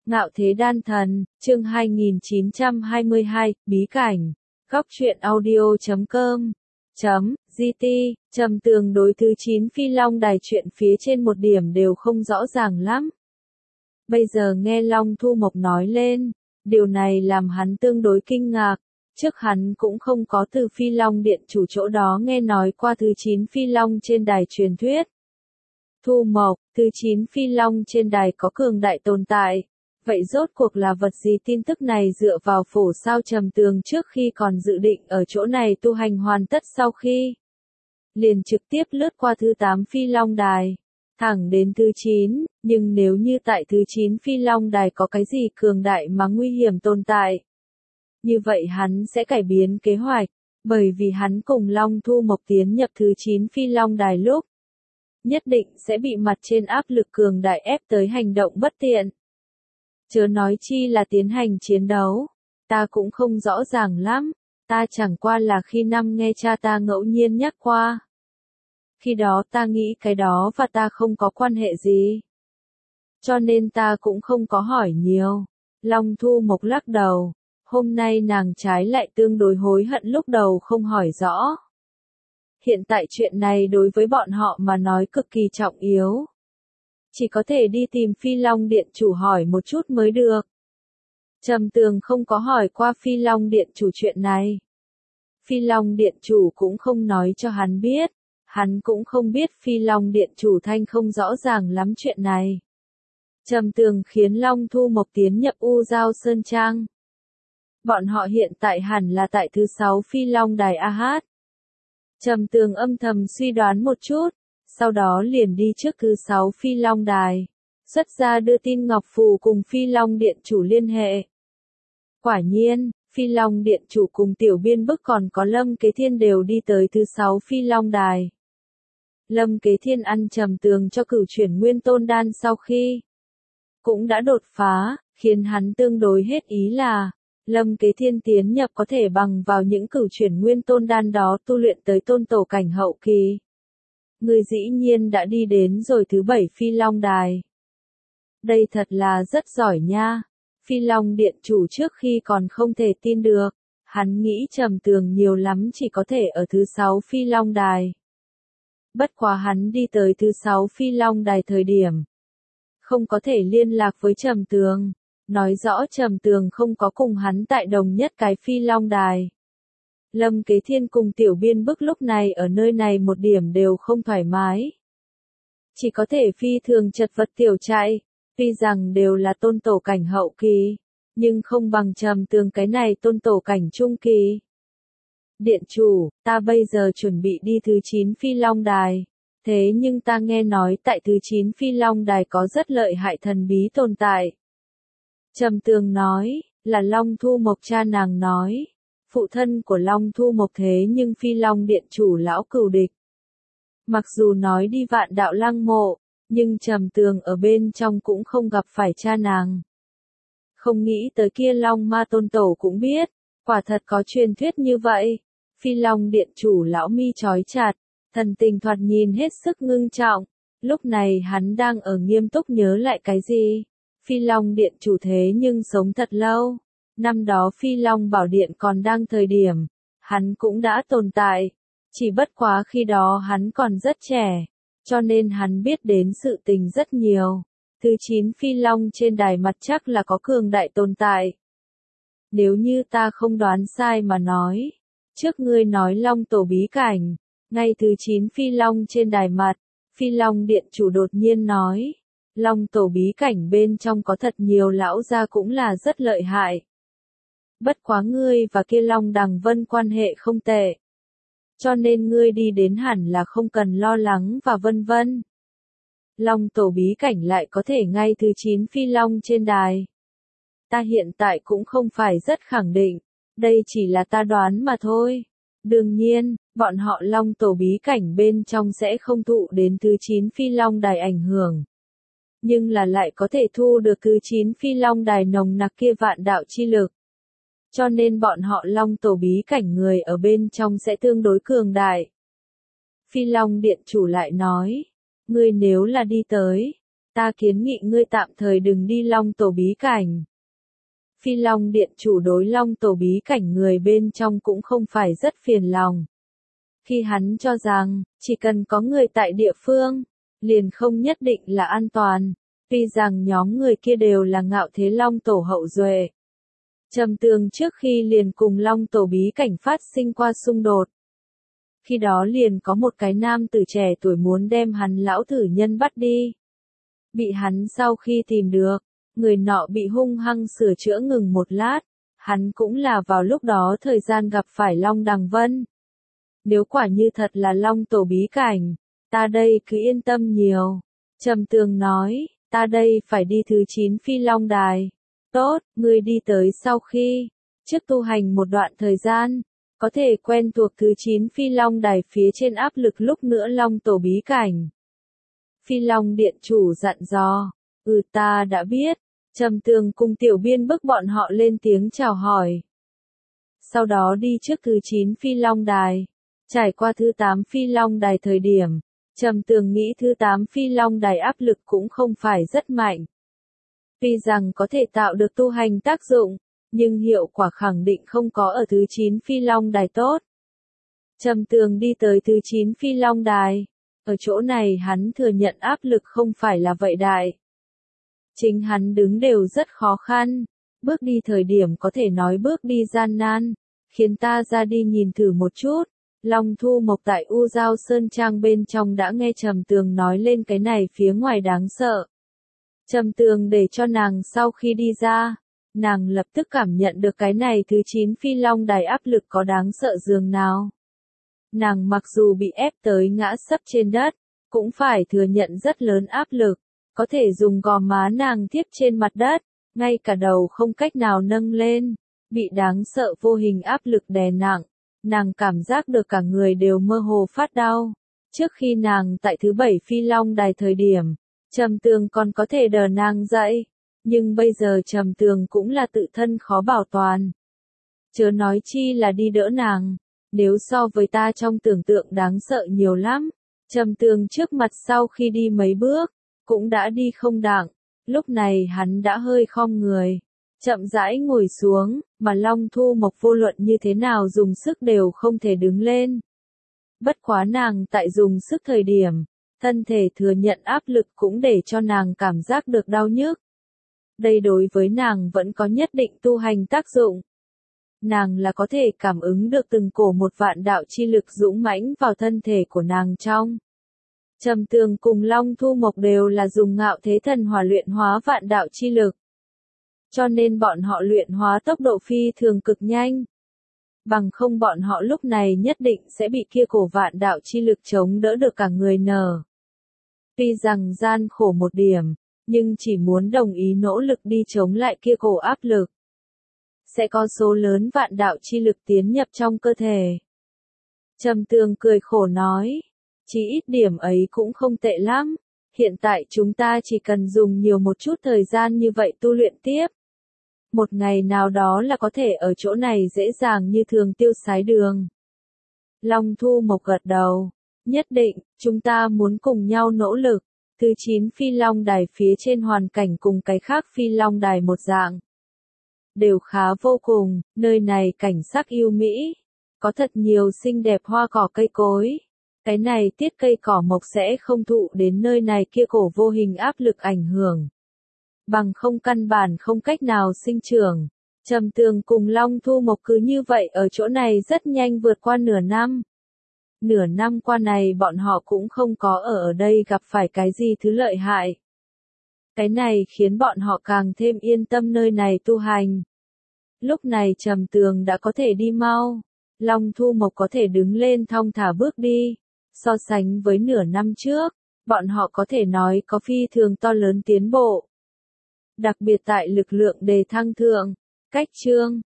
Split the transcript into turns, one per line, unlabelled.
Ngạo Thế Đan Thần, chương 2922, Bí Cảnh, Góc truyện audio.com, GT, Trầm Tường đối thứ 9 Phi Long Đài chuyện phía trên một điểm đều không rõ ràng lắm. Bây giờ nghe Long Thu Mộc nói lên, điều này làm hắn tương đối kinh ngạc, trước hắn cũng không có từ Phi Long Điện chủ chỗ đó nghe nói qua thứ 9 Phi Long trên đài truyền thuyết. Thu Mộc, thứ 9 Phi Long trên đài có cường đại tồn tại. Vậy rốt cuộc là vật gì? Tin tức này dựa vào phổ sao Trầm Tường trước khi còn dự định ở chỗ này tu hành hoàn tất sau khi liền trực tiếp lướt qua thứ 8 Phi Long Đài, thẳng đến thứ 9, nhưng nếu như tại thứ 9 Phi Long Đài có cái gì cường đại mà nguy hiểm tồn tại, như vậy hắn sẽ cải biến kế hoạch, bởi vì hắn cùng Long Thu Mộc tiến nhập thứ 9 Phi Long Đài lúc, nhất định sẽ bị mặt trên áp lực cường đại ép tới hành động bất tiện. Chớ nói chi là tiến hành chiến đấu, ta cũng không rõ ràng lắm, ta chẳng qua là khi năm nghe cha ta ngẫu nhiên nhắc qua. Khi đó ta nghĩ cái đó và ta không có quan hệ gì. Cho nên ta cũng không có hỏi nhiều. Long Thu Mộc lắc đầu, hôm nay nàng trái lại tương đối hối hận lúc đầu không hỏi rõ. Hiện tại chuyện này đối với bọn họ mà nói cực kỳ trọng yếu. Chỉ có thể đi tìm Phi Long Điện chủ hỏi một chút mới được. Trầm Tường không có hỏi qua Phi Long Điện chủ chuyện này. Phi Long Điện chủ cũng không nói cho hắn biết. Hắn cũng không biết Phi Long Điện chủ thanh không rõ ràng lắm chuyện này. Trầm Tường khiến Long Thu Mộc tiến nhập U Giao Sơn Trang. Bọn họ hiện tại hẳn là tại thứ 6 Phi Long Đài AH. Trầm Tường âm thầm suy đoán một chút, sau đó liền đi trước thứ 6 Phi Long Đài, xuất ra đưa tin ngọc phù cùng Phi Long Điện chủ liên hệ. Quả nhiên, Phi Long Điện chủ cùng Tiểu Biên Bức còn có Lâm Kế Thiên đều đi tới thứ 6 Phi Long Đài. Lâm Kế Thiên ăn Trầm Tường cho cửu chuyển nguyên tôn đan sau khi cũng đã đột phá, khiến hắn tương đối hết ý là Lâm Kế Thiên tiến nhập có thể bằng vào những cửu chuyển nguyên tôn đan đó tu luyện tới tôn tổ cảnh hậu kỳ. Người dĩ nhiên đã đi đến rồi thứ 7 Phi Long Đài. Đây thật là rất giỏi nha. Phi Long Điện chủ trước khi còn không thể tin được, hắn nghĩ Trầm Tường nhiều lắm chỉ có thể ở thứ 6 Phi Long Đài. Bất quá hắn đi tới thứ 6 Phi Long Đài thời điểm không có thể liên lạc với Trầm Tường, nói rõ Trầm Tường không có cùng hắn tại đồng nhất cái Phi Long Đài. Lâm Kế Thiên cùng Tiểu Biên Bức lúc này ở nơi này một điểm đều không thoải mái. Chỉ có thể phi thường chật vật tiểu chạy, tuy rằng đều là tôn tổ cảnh hậu kỳ, nhưng không bằng Trầm Tường cái này tôn tổ cảnh trung kỳ. Điện chủ, ta bây giờ chuẩn bị đi thứ 9 Phi Long Đài, thế nhưng ta nghe nói tại thứ 9 Phi Long Đài có rất lợi hại thần bí tồn tại. Trầm Tường nói, là Long Thu Mộc cha nàng nói. Phụ thân của Long Thu Mộc thế nhưng Phi Long Điện chủ lão cừu địch. Mặc dù nói đi Vạn Đạo Lăng mộ, nhưng Trầm Tường ở bên trong cũng không gặp phải cha nàng. Không nghĩ tới kia Long Ma Tôn Tổ cũng biết, quả thật có truyền thuyết như vậy. Phi Long Điện chủ lão mi chói chặt, thần tình thoạt nhìn hết sức ngưng trọng. Lúc này hắn đang ở nghiêm túc nhớ lại cái gì. Phi Long Điện chủ thế nhưng sống thật lâu. Năm đó Phi Long Bảo Điện còn đang thời điểm, hắn cũng đã tồn tại, chỉ bất quá khi đó hắn còn rất trẻ, cho nên hắn biết đến sự tình rất nhiều. Thứ 9 Phi Long trên đài mặt chắc là có cường đại tồn tại. Nếu như ta không đoán sai mà nói, trước ngươi nói Long Tổ bí cảnh, ngay thứ 9 Phi Long trên đài mặt, Phi Long Điện chủ đột nhiên nói, Long Tổ bí cảnh bên trong có thật nhiều lão gia cũng là rất lợi hại. Bất quá ngươi và kia Long Đằng Vân quan hệ không tệ. Cho nên ngươi đi đến hẳn là không cần lo lắng và vân vân. Long Tổ bí cảnh lại có thể ngay thứ 9 Phi Long trên đài. Ta hiện tại cũng không phải rất khẳng định, đây chỉ là ta đoán mà thôi. Đương nhiên, bọn họ Long Tổ bí cảnh bên trong sẽ không thụ đến thứ 9 Phi Long đài ảnh hưởng. Nhưng là lại có thể thu được thứ 9 Phi Long đài nồng nặc kia vạn đạo chi lực. Cho nên bọn họ Long Tổ bí cảnh người ở bên trong sẽ tương đối cường đại. Phi Long Điện chủ lại nói, ngươi nếu là đi tới, ta kiến nghị ngươi tạm thời đừng đi Long Tổ bí cảnh. Phi Long Điện chủ đối Long Tổ bí cảnh người bên trong cũng không phải rất phiền lòng. Khi hắn cho rằng, chỉ cần có người tại địa phương, liền không nhất định là an toàn, tuy rằng nhóm người kia đều là Ngạo Thế Long Tổ hậu duệ. Trầm Tường trước khi liền cùng Long Tổ bí cảnh phát sinh qua xung đột. Khi đó liền có một cái nam tử trẻ tuổi muốn đem hắn lão thử nhân bắt đi. Bị hắn sau khi tìm được, người nọ bị hung hăng sửa chữa ngừng một lát, hắn cũng là vào lúc đó thời gian gặp phải Long Đằng Vân. Nếu quả như thật là Long Tổ bí cảnh, ta đây cứ yên tâm nhiều. Trầm Tường nói, ta đây phải đi thứ 9 Phi Long Đài. Tốt, ngươi đi tới sau khi, trước tu hành một đoạn thời gian, có thể quen thuộc thứ 9 Phi Long Đài phía trên áp lực lúc nữa Long Tổ bí cảnh. Phi Long Điện chủ dặn dò, ta đã biết. Trầm Tường cùng Tiểu Biên bức bọn họ lên tiếng chào hỏi. Sau đó đi trước thứ 9 Phi Long Đài, trải qua thứ 8 Phi Long Đài thời điểm, Trầm Tường nghĩ thứ 8 Phi Long Đài áp lực cũng không phải rất mạnh. Tuy rằng có thể tạo được tu hành tác dụng, nhưng hiệu quả khẳng định không có ở thứ 9 Phi Long Đài tốt. Trầm Tường đi tới thứ 9 Phi Long Đài, ở chỗ này hắn thừa nhận áp lực không phải là vậy đại. Chính hắn đứng đều rất khó khăn, bước đi thời điểm có thể nói bước đi gian nan, khiến ta ra đi nhìn thử một chút. Long Thu Mộc tại U Giao Sơn Trang bên trong đã nghe Trầm Tường nói lên cái này phía ngoài đáng sợ. Trầm Tường để cho nàng sau khi đi ra, nàng lập tức cảm nhận được cái này thứ 9 Phi Long Đài áp lực có đáng sợ dường nào. Nàng mặc dù bị ép tới ngã sấp trên đất, cũng phải thừa nhận rất lớn áp lực, có thể dùng gò má nàng tiếp trên mặt đất, ngay cả đầu không cách nào nâng lên, bị đáng sợ vô hình áp lực đè nặng, nàng cảm giác được cả người đều mơ hồ phát đau. Trước khi nàng tại thứ 7 Phi Long Đài thời điểm, Trầm Tường còn có thể đỡ nàng dậy, nhưng bây giờ Trầm Tường cũng là tự thân khó bảo toàn. Chớ nói chi là đi đỡ nàng, nếu so với ta trong tưởng tượng đáng sợ nhiều lắm. Trầm Tường trước mặt sau khi đi mấy bước, cũng đã đi không đặng, lúc này hắn đã hơi khom người, chậm rãi ngồi xuống, mà Long Thu Mộc vô luận như thế nào dùng sức đều không thể đứng lên. Bất quá nàng tại dùng sức thời điểm, thân thể thừa nhận áp lực cũng để cho nàng cảm giác được đau nhức. Đây đối với nàng vẫn có nhất định tu hành tác dụng. Nàng là có thể cảm ứng được từng cổ một vạn đạo chi lực dũng mãnh vào thân thể của nàng trong. Trầm Tường cùng Long Thu Mộc đều là dùng Ngạo Thế Thần Hỏa luyện hóa vạn đạo chi lực. Cho nên bọn họ luyện hóa tốc độ phi thường cực nhanh. Bằng không bọn họ lúc này nhất định sẽ bị kia cổ vạn đạo chi lực chống đỡ được cả người nở. Tuy rằng gian khổ một điểm, nhưng chỉ muốn đồng ý nỗ lực đi chống lại kia cổ áp lực. Sẽ có số lớn vạn đạo chi lực tiến nhập trong cơ thể. Trầm Tường cười khổ nói, chỉ ít điểm ấy cũng không tệ lắm, hiện tại chúng ta chỉ cần dùng nhiều một chút thời gian như vậy tu luyện tiếp. Một ngày nào đó là có thể ở chỗ này dễ dàng như thường tiêu sái đường. Long Thu Mộc gật đầu, nhất định, chúng ta muốn cùng nhau nỗ lực. Thứ 9 Phi Long Đài phía trên hoàn cảnh cùng cái khác Phi Long Đài một dạng. Đều khá vô cùng, nơi này cảnh sắc yêu mỹ, có thật nhiều xinh đẹp hoa cỏ cây cối. Cái này tiết cây cỏ mộc sẽ không thụ đến nơi này kia cổ vô hình áp lực ảnh hưởng. Bằng không căn bản không cách nào sinh trưởng. Trầm Tường cùng Long Thu Mộc cứ như vậy ở chỗ này rất nhanh vượt qua nửa năm. Nửa năm qua này bọn họ cũng không có ở đây gặp phải cái gì thứ lợi hại. Cái này khiến bọn họ càng thêm yên tâm nơi này tu hành. Lúc này Trầm Tường đã có thể đi mau, Long Thu Mộc có thể đứng lên thong thả bước đi. So sánh với nửa năm trước, bọn họ có thể nói có phi thường to lớn tiến bộ. Đặc biệt tại lực lượng đề thăng thượng, cách chương